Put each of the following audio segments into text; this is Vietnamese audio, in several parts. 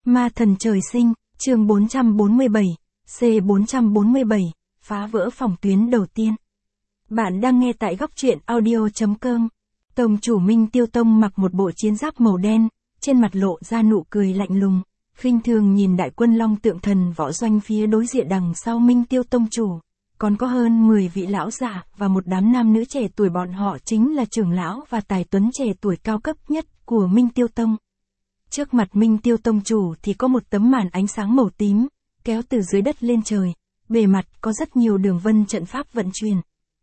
Ma thần trời sinh, chương 447, C447, phá vỡ phòng tuyến đầu tiên. Bạn đang nghe tại góc truyện audio.com. Tông chủ Minh Tiêu Tông mặc một bộ chiến giáp màu đen, trên mặt lộ ra nụ cười lạnh lùng, khinh thường nhìn đại quân Long Tượng Thần Võ Doanh phía đối diện đằng sau Minh Tiêu Tông chủ. Còn có hơn 10 vị lão giả và một đám nam nữ trẻ tuổi, bọn họ chính là trưởng lão và tài tuấn trẻ tuổi cao cấp nhất của Minh Tiêu Tông. Trước mặt Minh Tiêu Tông chủ thì có một tấm màn ánh sáng màu tím, kéo từ dưới đất lên trời, bề mặt có rất nhiều đường vân trận pháp vận chuyển.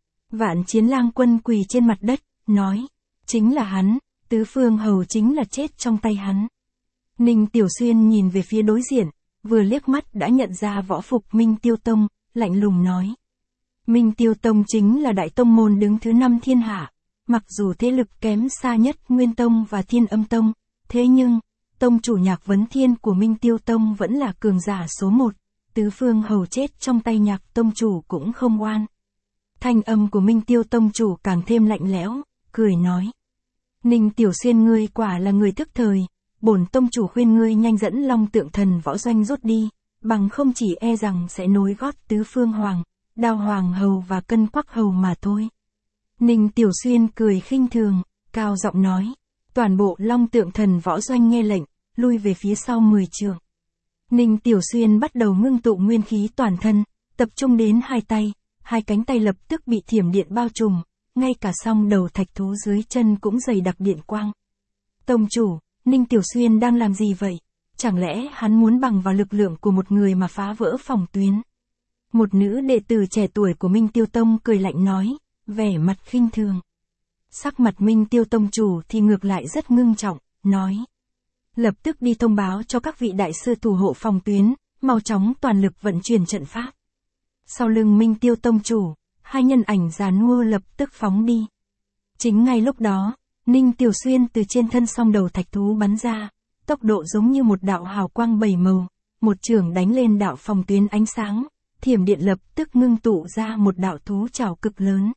Vạn Chiến Lang Quân quỳ trên mặt đất, nói, chính là hắn, Tứ Phương Hầu chính là chết trong tay hắn. Ninh Tiểu Xuyên nhìn về phía đối diện, vừa liếc mắt đã nhận ra võ phục Minh Tiêu Tông, lạnh lùng nói. Minh Tiêu Tông chính là đại tông môn đứng thứ 5 thiên hạ, mặc dù thế lực kém xa nhất Nguyên Tông và Thiên Âm Tông, thế nhưng, tông chủ Nhạc Vấn Thiên của Minh Tiêu Tông vẫn là cường giả số 1, Tứ Phương Hầu chết trong tay Nhạc tông chủ cũng không oan. Thanh âm của Minh Tiêu Tông chủ càng thêm lạnh lẽo, cười nói. Ninh Tiểu Xuyên, ngươi quả là người thức thời, bổn tông chủ khuyên ngươi nhanh dẫn Long Tượng Thần Võ Doanh rút đi, bằng không chỉ e rằng sẽ nối gót Tứ Phương Hoàng, Đao Hoàng Hầu và Cân Quắc Hầu mà thôi. Ninh Tiểu Xuyên cười khinh thường, cao giọng nói. Toàn bộ Long Tượng Thần Võ Doanh nghe lệnh, lui về phía sau 10 trượng. Ninh Tiểu Xuyên bắt đầu ngưng tụ nguyên khí toàn thân, tập trung đến hai tay, hai cánh tay lập tức bị thiểm điện bao trùm, ngay cả song đầu thạch thú dưới chân cũng dày đặc điện quang. Tông chủ, Ninh Tiểu Xuyên đang làm gì vậy? Chẳng lẽ hắn muốn bằng vào lực lượng của một người mà phá vỡ phòng tuyến? Một nữ đệ tử trẻ tuổi của Minh Tiêu Tông cười lạnh nói, vẻ mặt khinh thường. Sắc mặt Minh Tiêu Tông chủ thì ngược lại rất ngưng trọng, nói. Lập tức đi thông báo cho các vị đại sư thủ hộ phòng tuyến, mau chóng toàn lực vận chuyển trận pháp. Sau lưng Minh Tiêu Tông chủ, hai nhân ảnh già nua lập tức phóng đi. Chính ngay lúc đó, Ninh Tiểu Xuyên từ trên thân song đầu thạch thú bắn ra, tốc độ giống như một đạo hào quang 7 màu, một chưởng đánh lên đạo phòng tuyến ánh sáng, thiểm điện lập tức ngưng tụ ra một đạo thú trảo cực lớn.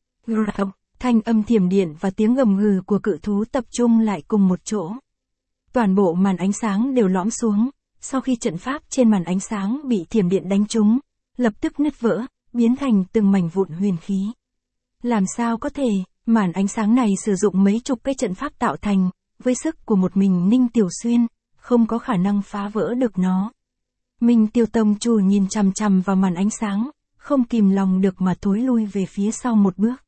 Thanh âm thiểm điện và tiếng gầm gừ của cự thú tập trung lại cùng một chỗ. Toàn bộ màn ánh sáng đều lõm xuống, sau khi trận pháp trên màn ánh sáng bị thiểm điện đánh trúng, lập tức nứt vỡ, biến thành từng mảnh vụn huyền khí. Làm sao có thể, màn ánh sáng này sử dụng mấy chục cái trận pháp tạo thành, với sức của một mình Ninh Tiểu Xuyên, không có khả năng phá vỡ được nó. Minh Tiêu Tông chủ nhìn chằm chằm vào màn ánh sáng, không kìm lòng được mà thối lui về phía sau một bước.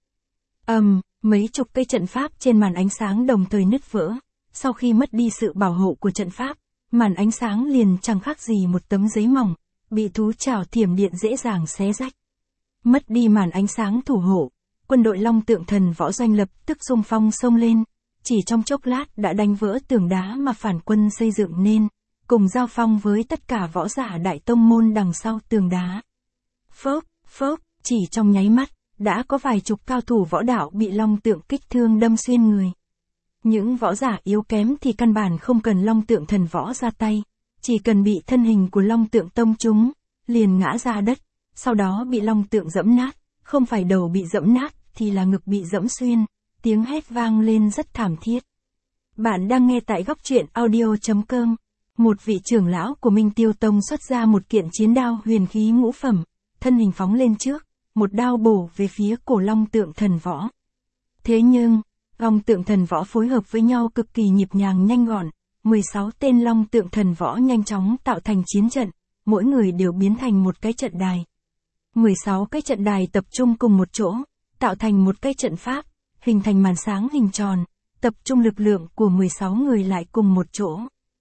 Mấy chục cây trận pháp trên màn ánh sáng đồng thời nứt vỡ. Sau khi mất đi sự bảo hộ của trận pháp, màn ánh sáng liền chẳng khác gì một tấm giấy mỏng, bị thú trảo thiểm điện dễ dàng xé rách. Mất đi màn ánh sáng thủ hộ, quân đội Long Tượng Thần Võ Doanh lập tức xung phong xông lên, chỉ trong chốc lát đã đánh vỡ tường đá mà phản quân xây dựng nên, cùng giao phong với tất cả võ giả đại tông môn đằng sau tường đá. Phốc, chỉ trong nháy mắt, đã có vài chục cao thủ võ đạo bị Long Tượng kích thương đâm xuyên người. Những võ giả yếu kém thì căn bản không cần Long Tượng Thần Võ ra tay, chỉ cần bị thân hình của Long Tượng Tông trúng, liền ngã ra đất, sau đó bị Long Tượng dẫm nát, không phải đầu bị dẫm nát thì là ngực bị dẫm xuyên, tiếng hét vang lên rất thảm thiết. Bạn đang nghe tại góc truyện audio.com. Một vị trưởng lão của Minh Tiêu Tông xuất ra một kiện chiến đao huyền khí ngũ phẩm, thân hình phóng lên trước, một đao bổ về phía cổ Long Tượng Thần Võ. Thế nhưng, Long Tượng Thần Võ phối hợp với nhau cực kỳ nhịp nhàng nhanh gọn, 16 tên Long Tượng Thần Võ nhanh chóng tạo thành chiến trận, mỗi người đều biến thành một cái trận đài. 16 cái trận đài tập trung cùng một chỗ, tạo thành một cái trận pháp, hình thành màn sáng hình tròn, tập trung lực lượng của 16 người lại cùng một chỗ.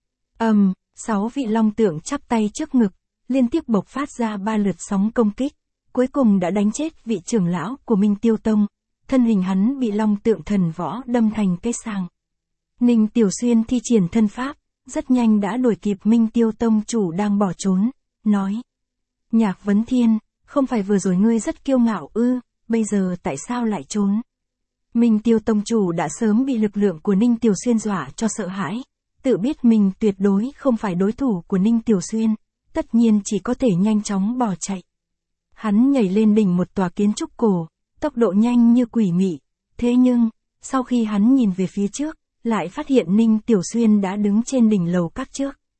6 vị Long Tượng chắp tay trước ngực, liên tiếp bộc phát ra 3 lượt sóng công kích, cuối cùng đã đánh chết vị trưởng lão của Minh Tiêu Tông. Thân hình hắn bị Long Tượng Thần Võ đâm thành cái sàng. Ninh Tiểu Xuyên thi triển thân pháp, rất nhanh đã đuổi kịp Minh Tiêu Tông chủ đang bỏ trốn, nói. Nhạc Vấn Thiên, không phải vừa rồi ngươi rất kiêu ngạo ư, bây giờ tại sao lại trốn? Minh Tiêu Tông chủ đã sớm bị lực lượng của Ninh Tiểu Xuyên dọa cho sợ hãi, tự biết mình tuyệt đối không phải đối thủ của Ninh Tiểu Xuyên, tất nhiên chỉ có thể nhanh chóng bỏ chạy. Hắn nhảy lên đỉnh một tòa kiến trúc cổ, tốc độ nhanh như quỷ mị, thế nhưng, sau khi hắn nhìn về phía trước, lại phát hiện Ninh Tiểu Xuyên đã đứng trên đỉnh lầu các trước.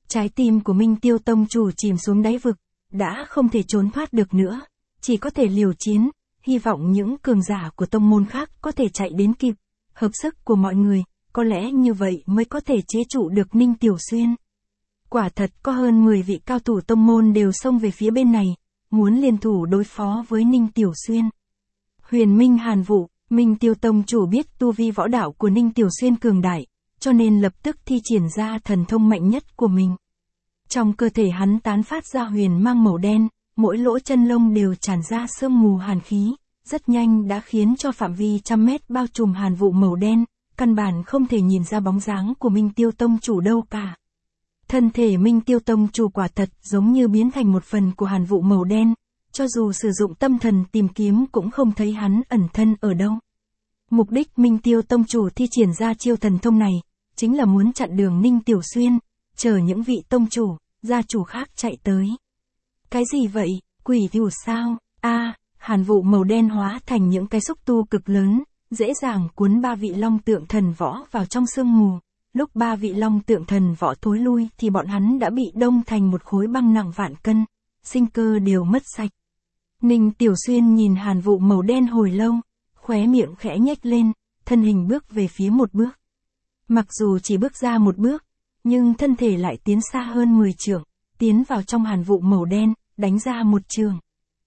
Trái tim của Minh Tiêu tông chủ chìm xuống đáy vực, đã không thể trốn thoát được nữa, chỉ có thể liều chiến, hy vọng những cường giả của tông môn khác có thể chạy đến kịp, hợp sức của mọi người, có lẽ như vậy mới có thể chế trụ được Ninh Tiểu Xuyên. Quả thật có hơn 10 vị cao thủ tông môn đều xông về phía bên này, muốn liên thủ đối phó với Ninh Tiểu Xuyên. Huyền Minh Hàn Vụ, Minh Tiêu tông chủ biết tu vi võ đạo của Ninh Tiểu Xuyên cường đại, cho nên lập tức thi triển ra thần thông mạnh nhất của mình. Trong cơ thể hắn tán phát ra huyền mang màu đen, mỗi lỗ chân lông đều tràn ra sương mù hàn khí, rất nhanh đã khiến cho phạm vi trăm mét bao trùm hàn vụ màu đen, căn bản không thể nhìn ra bóng dáng của Minh Tiêu tông chủ đâu cả. Thân thể Minh Tiêu tông chủ quả thật giống như biến thành một phần của hàn vụ màu đen, cho dù sử dụng tâm thần tìm kiếm cũng không thấy hắn ẩn thân ở đâu. Mục đích Minh Tiêu tông chủ thi triển ra chiêu thần thông này, chính là muốn chặn đường Ninh Tiểu Xuyên, chờ những vị tông chủ, gia chủ khác chạy tới. Cái gì vậy, quỷ thù sao? Hàn vụ màu đen hóa thành những cái xúc tu cực lớn, dễ dàng cuốn 3 vị long tượng thần võ vào trong sương mù. Lúc 3 vị long tượng thần võ thối lui thì bọn hắn đã bị đông thành một khối băng nặng vạn cân, sinh cơ đều mất sạch. Ninh Tiểu Xuyên nhìn hàn vụ màu đen hồi lâu, khóe miệng khẽ nhếch lên, thân hình bước về phía một bước. Mặc dù chỉ bước ra một bước, nhưng thân thể lại tiến xa hơn 10 trượng, tiến vào trong hàn vụ màu đen, đánh ra một trường.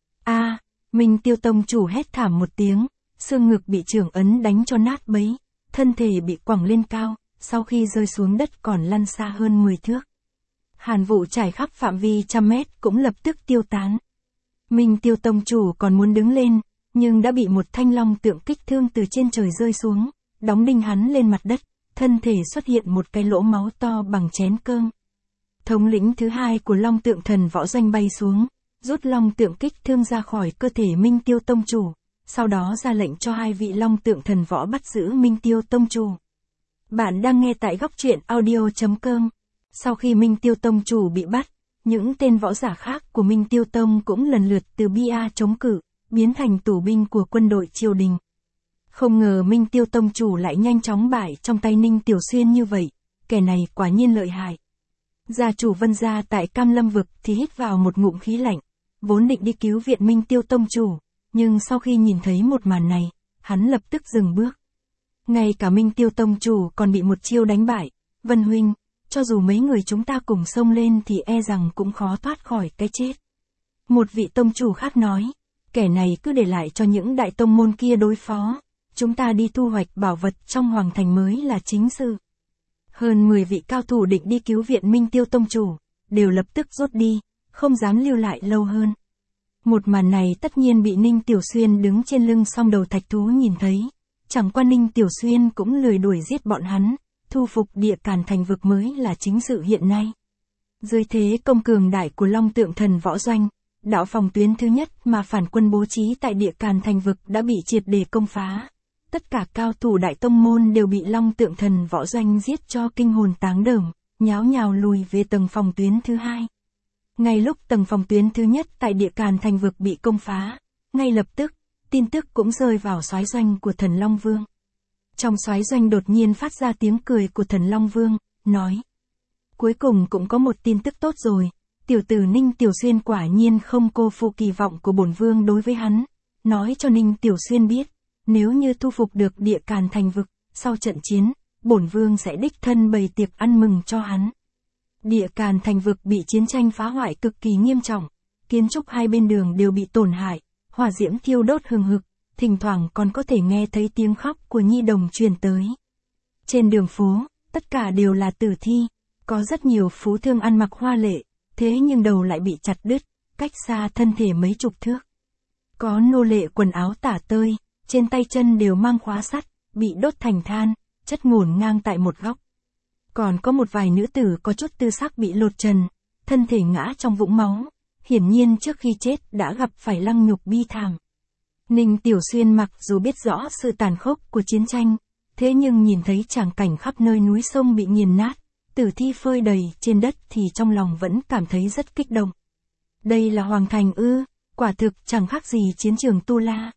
Minh Tiêu tông chủ hét thảm một tiếng, xương ngực bị trường ấn đánh cho nát bấy, thân thể bị quẳng lên cao, sau khi rơi xuống đất còn lăn xa hơn 10 thước. Hàn vụ trải khắp phạm vi trăm mét cũng lập tức tiêu tán. Minh Tiêu tông chủ còn muốn đứng lên, nhưng đã bị một thanh long tượng kích thương từ trên trời rơi xuống, đóng đinh hắn lên mặt đất, thân thể xuất hiện một cái lỗ máu to bằng chén cơm. Thống lĩnh thứ hai của long tượng thần võ doanh bay xuống, rút long tượng kích thương ra khỏi cơ thể Minh Tiêu tông chủ, sau đó ra lệnh cho 2 vị long tượng thần võ bắt giữ Minh Tiêu tông chủ. Bạn đang nghe tại góc truyện audio.com. Sau khi Minh Tiêu tông chủ bị bắt, những tên võ giả khác của Minh Tiêu tông cũng lần lượt từ bia chống cự, biến thành tù binh của quân đội triều đình. Không ngờ Minh Tiêu tông chủ lại nhanh chóng bại trong tay Ninh Tiểu Xuyên như vậy, kẻ này quả nhiên lợi hại. Gia chủ Vân gia tại Cam Lâm vực thì hít vào một ngụm khí lạnh, vốn định đi cứu viện Minh Tiêu tông chủ, nhưng sau khi nhìn thấy một màn này, hắn lập tức dừng bước. Ngay cả Minh Tiêu tông chủ còn bị một chiêu đánh bại, Vân huynh, cho dù mấy người chúng ta cùng xông lên thì e rằng cũng khó thoát khỏi cái chết. Một vị tông chủ khác nói, kẻ này cứ để lại cho những đại tông môn kia đối phó, chúng ta đi thu hoạch bảo vật trong hoàng thành mới là chính sự. Hơn 10 vị cao thủ định đi cứu viện Minh Tiêu tông chủ, đều lập tức rút đi, không dám lưu lại lâu hơn. Một màn này tất nhiên bị Ninh Tiểu Xuyên đứng trên lưng song đầu thạch thú nhìn thấy, chẳng qua Ninh Tiểu Xuyên cũng lười đuổi giết bọn hắn, thu phục Địa Càn thành vực mới là chính sự hiện nay. Dưới thế công cường đại của long tượng thần võ doanh, đạo phòng tuyến thứ nhất mà phản quân bố trí tại Địa Càn thành vực đã bị triệt để công phá. Tất cả cao thủ đại tông môn đều bị long tượng thần võ doanh giết cho kinh hồn táng đờm, nháo nhào lùi về tầng phòng tuyến thứ hai. Ngay lúc tầng phòng tuyến thứ nhất tại Địa Càn thành vực bị công phá, ngay lập tức, tin tức cũng rơi vào soái doanh của Thần Long Vương. Trong soái doanh đột nhiên phát ra tiếng cười của Thần Long Vương, nói: cuối cùng cũng có một tin tức tốt rồi, tiểu tử Ninh Tiểu Xuyên quả nhiên không cô phụ kỳ vọng của bổn vương đối với hắn, nói cho Ninh Tiểu Xuyên biết, nếu như thu phục được Địa Càn thành vực, sau trận chiến, bổn vương sẽ đích thân bày tiệc ăn mừng cho hắn. Địa Càn thành vực bị chiến tranh phá hoại cực kỳ nghiêm trọng, kiến trúc hai bên đường đều bị tổn hại, hỏa diễm thiêu đốt hừng hực, thỉnh thoảng còn có thể nghe thấy tiếng khóc của nhi đồng truyền tới. Trên đường phố, tất cả đều là tử thi, có rất nhiều phú thương ăn mặc hoa lệ, thế nhưng đầu lại bị chặt đứt, cách xa thân thể mấy chục thước. Có nô lệ quần áo tả tơi, trên tay chân đều mang khóa sắt, bị đốt thành than, chất ngổn ngang tại một góc. Còn có một vài nữ tử có chút tư sắc bị lột trần, thân thể ngã trong vũng máu, hiển nhiên trước khi chết đã gặp phải lăng nhục bi thảm. Ninh Tiểu Xuyên mặc dù biết rõ sự tàn khốc của chiến tranh, thế nhưng nhìn thấy tràng cảnh khắp nơi núi sông bị nghiền nát, tử thi phơi đầy trên đất thì trong lòng vẫn cảm thấy rất kích động. Đây là hoàng thành ư, quả thực chẳng khác gì chiến trường Tu La.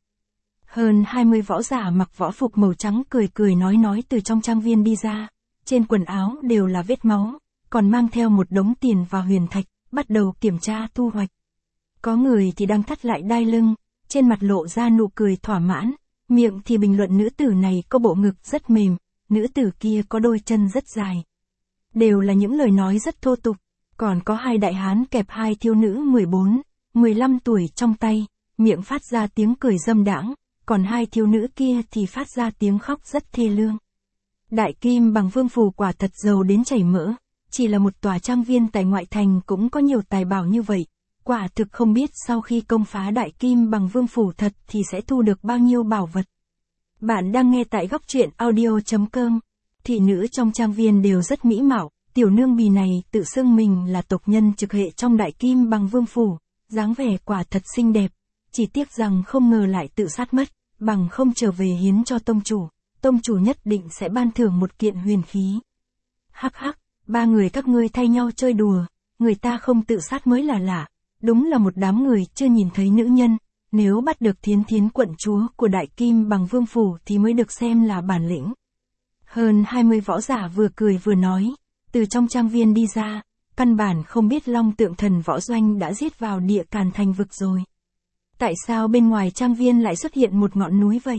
Hơn 20 võ giả mặc võ phục màu trắng cười cười nói từ trong trang viên đi ra, trên quần áo đều là vết máu, còn mang theo một đống tiền và huyền thạch, bắt đầu kiểm tra thu hoạch. Có người thì đang thắt lại đai lưng, trên mặt lộ ra nụ cười thỏa mãn, miệng thì bình luận nữ tử này có bộ ngực rất mềm, nữ tử kia có đôi chân rất dài. Đều là những lời nói rất thô tục, còn có hai đại hán kẹp hai thiếu nữ 14, 15 tuổi trong tay, miệng phát ra tiếng cười dâm đãng, còn hai thiếu nữ kia thì phát ra tiếng khóc rất thê lương. Đại Kim Bằng Vương phủ quả thật giàu đến chảy mỡ, chỉ là một tòa trang viên tại ngoại thành cũng có nhiều tài bảo như vậy, quả thực không biết sau khi công phá Đại Kim Bằng Vương phủ thật thì sẽ thu được bao nhiêu bảo vật. Bạn đang nghe tại góc truyện audio.com. Thị nữ trong trang viên đều rất mỹ mạo, tiểu nương bì này tự xưng mình là tộc nhân trực hệ trong Đại Kim Bằng Vương phủ, dáng vẻ quả thật xinh đẹp, chỉ tiếc rằng không ngờ lại tự sát mất, bằng không trở về hiến cho tông chủ nhất định sẽ ban thưởng một kiện huyền khí. Hắc hắc, ba người các ngươi thay nhau chơi đùa, người ta không tự sát mới là lạ, đúng là một đám người chưa nhìn thấy nữ nhân, nếu bắt được Thiến Thiến quận chúa của Đại Kim Bằng Vương phủ thì mới được xem là bản lĩnh. Hơn 20 võ giả vừa cười vừa nói, từ trong trang viên đi ra, căn bản không biết Long Tượng Thần võ doanh đã giết vào địa Càn Thành vực rồi. Tại sao bên ngoài trang viên lại xuất hiện một ngọn núi vậy?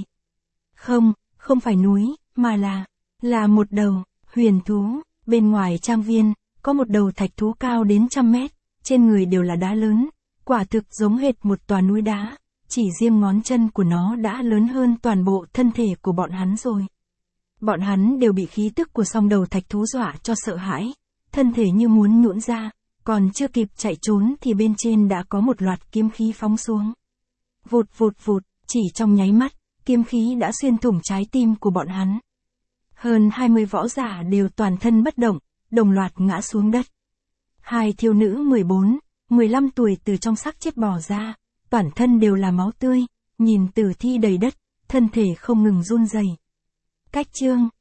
Không phải núi, mà là một đầu huyền thú. Bên ngoài trang viên, có một đầu thạch thú cao đến 100 mét, trên người đều là đá lớn, quả thực giống hệt một tòa núi đá, chỉ riêng ngón chân của nó đã lớn hơn toàn bộ thân thể của bọn hắn rồi. Bọn hắn đều bị khí tức của song đầu thạch thú dọa cho sợ hãi, thân thể như muốn nhũn ra, còn chưa kịp chạy trốn thì bên trên đã có một loạt kiếm khí phóng xuống. Vụt vụt vụt, chỉ trong nháy mắt, kiếm khí đã xuyên thủng trái tim của bọn hắn. Hơn 20 võ giả đều toàn thân bất động, đồng loạt ngã xuống đất. Hai thiếu nữ 14, 15 tuổi từ trong xác chết bò ra, toàn thân đều là máu tươi, nhìn tử thi đầy đất, thân thể không ngừng run rẩy. Cách chương